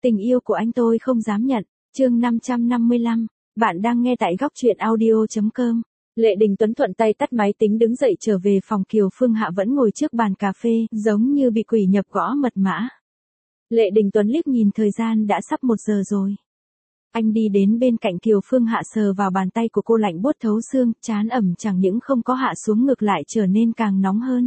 Tình yêu của anh tôi không dám nhận. Chương 555. Bạn đang nghe tại góc truyện audio.com. Lệ Đình Tuấn thuận tay tắt máy tính đứng dậy trở về phòng. Kiều Phương Hạ vẫn ngồi trước bàn cà phê, giống như bị quỷ nhập gõ mật mã. Lệ Đình Tuấn liếc nhìn thời gian đã sắp 1 giờ rồi. Anh đi đến bên cạnh Kiều Phương Hạ, sờ vào bàn tay của cô, lạnh buốt thấu xương, trán ẩm chẳng những không có hạ xuống ngược lại trở nên càng nóng hơn.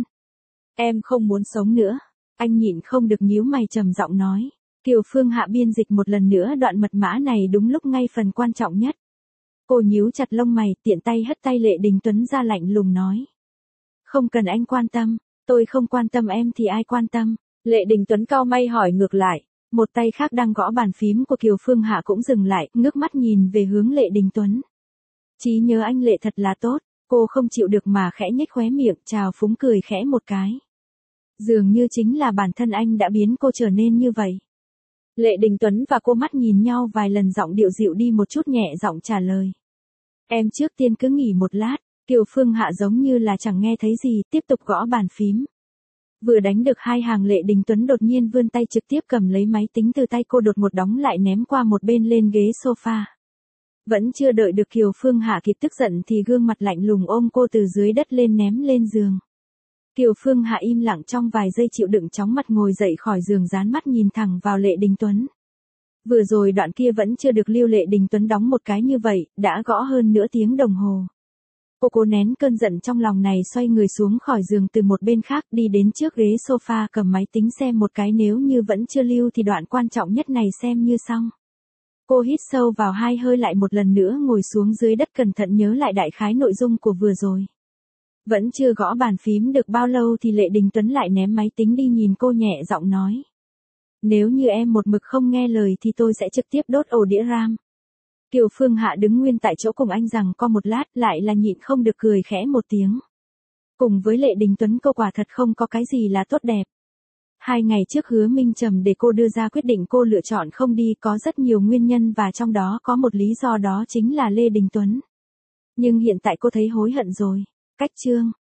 Em không muốn sống nữa. Anh nhịn không được nhíu mày trầm giọng nói. Kiều Phương Hạ biên dịch một lần nữa đoạn mật mã này đúng lúc ngay phần quan trọng nhất. Cô nhíu chặt lông mày, tiện tay hất tay Lệ Đình Tuấn ra, lạnh lùng nói. Không cần anh quan tâm, tôi không quan tâm em thì ai quan tâm? Lệ Đình Tuấn cau mày hỏi ngược lại, một tay khác đang gõ bàn phím của Kiều Phương Hạ cũng dừng lại, ngước mắt nhìn về hướng Lệ Đình Tuấn. Trí nhớ anh Lệ thật là tốt, cô không chịu được mà khẽ nhếch khóe miệng, trào phúng cười khẽ một cái. Dường như chính là bản thân anh đã biến cô trở nên như vậy. Lệ Đình Tuấn và cô mắt nhìn nhau vài lần, giọng điệu dịu đi một chút, nhẹ giọng trả lời. Em trước tiên cứ nghỉ một lát. Kiều Phương Hạ giống như là chẳng nghe thấy gì, tiếp tục gõ bàn phím. Vừa đánh được 2 hàng, Lệ Đình Tuấn đột nhiên vươn tay trực tiếp cầm lấy máy tính từ tay cô, đột một đóng lại ném qua một bên lên ghế sofa. Vẫn chưa đợi được Kiều Phương Hạ kịp tức giận thì gương mặt lạnh lùng ôm cô từ dưới đất lên ném lên giường. Kiều Phương Hạ im lặng trong vài giây, chịu đựng chóng mặt ngồi dậy khỏi giường, dán mắt nhìn thẳng vào Lệ Đình Tuấn. Vừa rồi đoạn kia vẫn chưa được lưu. Lệ Đình Tuấn đóng một cái như vậy, đã gõ hơn nửa tiếng đồng hồ. Cô cố nén cơn giận trong lòng này, xoay người xuống khỏi giường từ một bên khác, đi đến trước ghế sofa, cầm máy tính xem một cái, nếu như vẫn chưa lưu thì đoạn quan trọng nhất này xem như xong. Cô hít sâu vào 2 hơi, lại một lần nữa ngồi xuống dưới đất, cẩn thận nhớ lại đại khái nội dung của vừa rồi. Vẫn chưa gõ bàn phím được bao lâu thì Lệ Đình Tuấn lại ném máy tính đi, nhìn cô nhẹ giọng nói. Nếu như em một mực không nghe lời thì tôi sẽ trực tiếp đốt ổ đĩa RAM. Kiều Phương Hạ đứng nguyên tại chỗ cùng anh rằng co một lát, lại là nhịn không được cười khẽ một tiếng. Cùng với Lệ Đình Tuấn, cô quả thật không có cái gì là tốt đẹp. 2 ngày trước Hứa Minh Trầm để cô đưa ra quyết định, cô lựa chọn không đi, có rất nhiều nguyên nhân và trong đó có một lý do, đó chính là Lê Đình Tuấn. Nhưng hiện tại cô thấy hối hận rồi. Cách chương.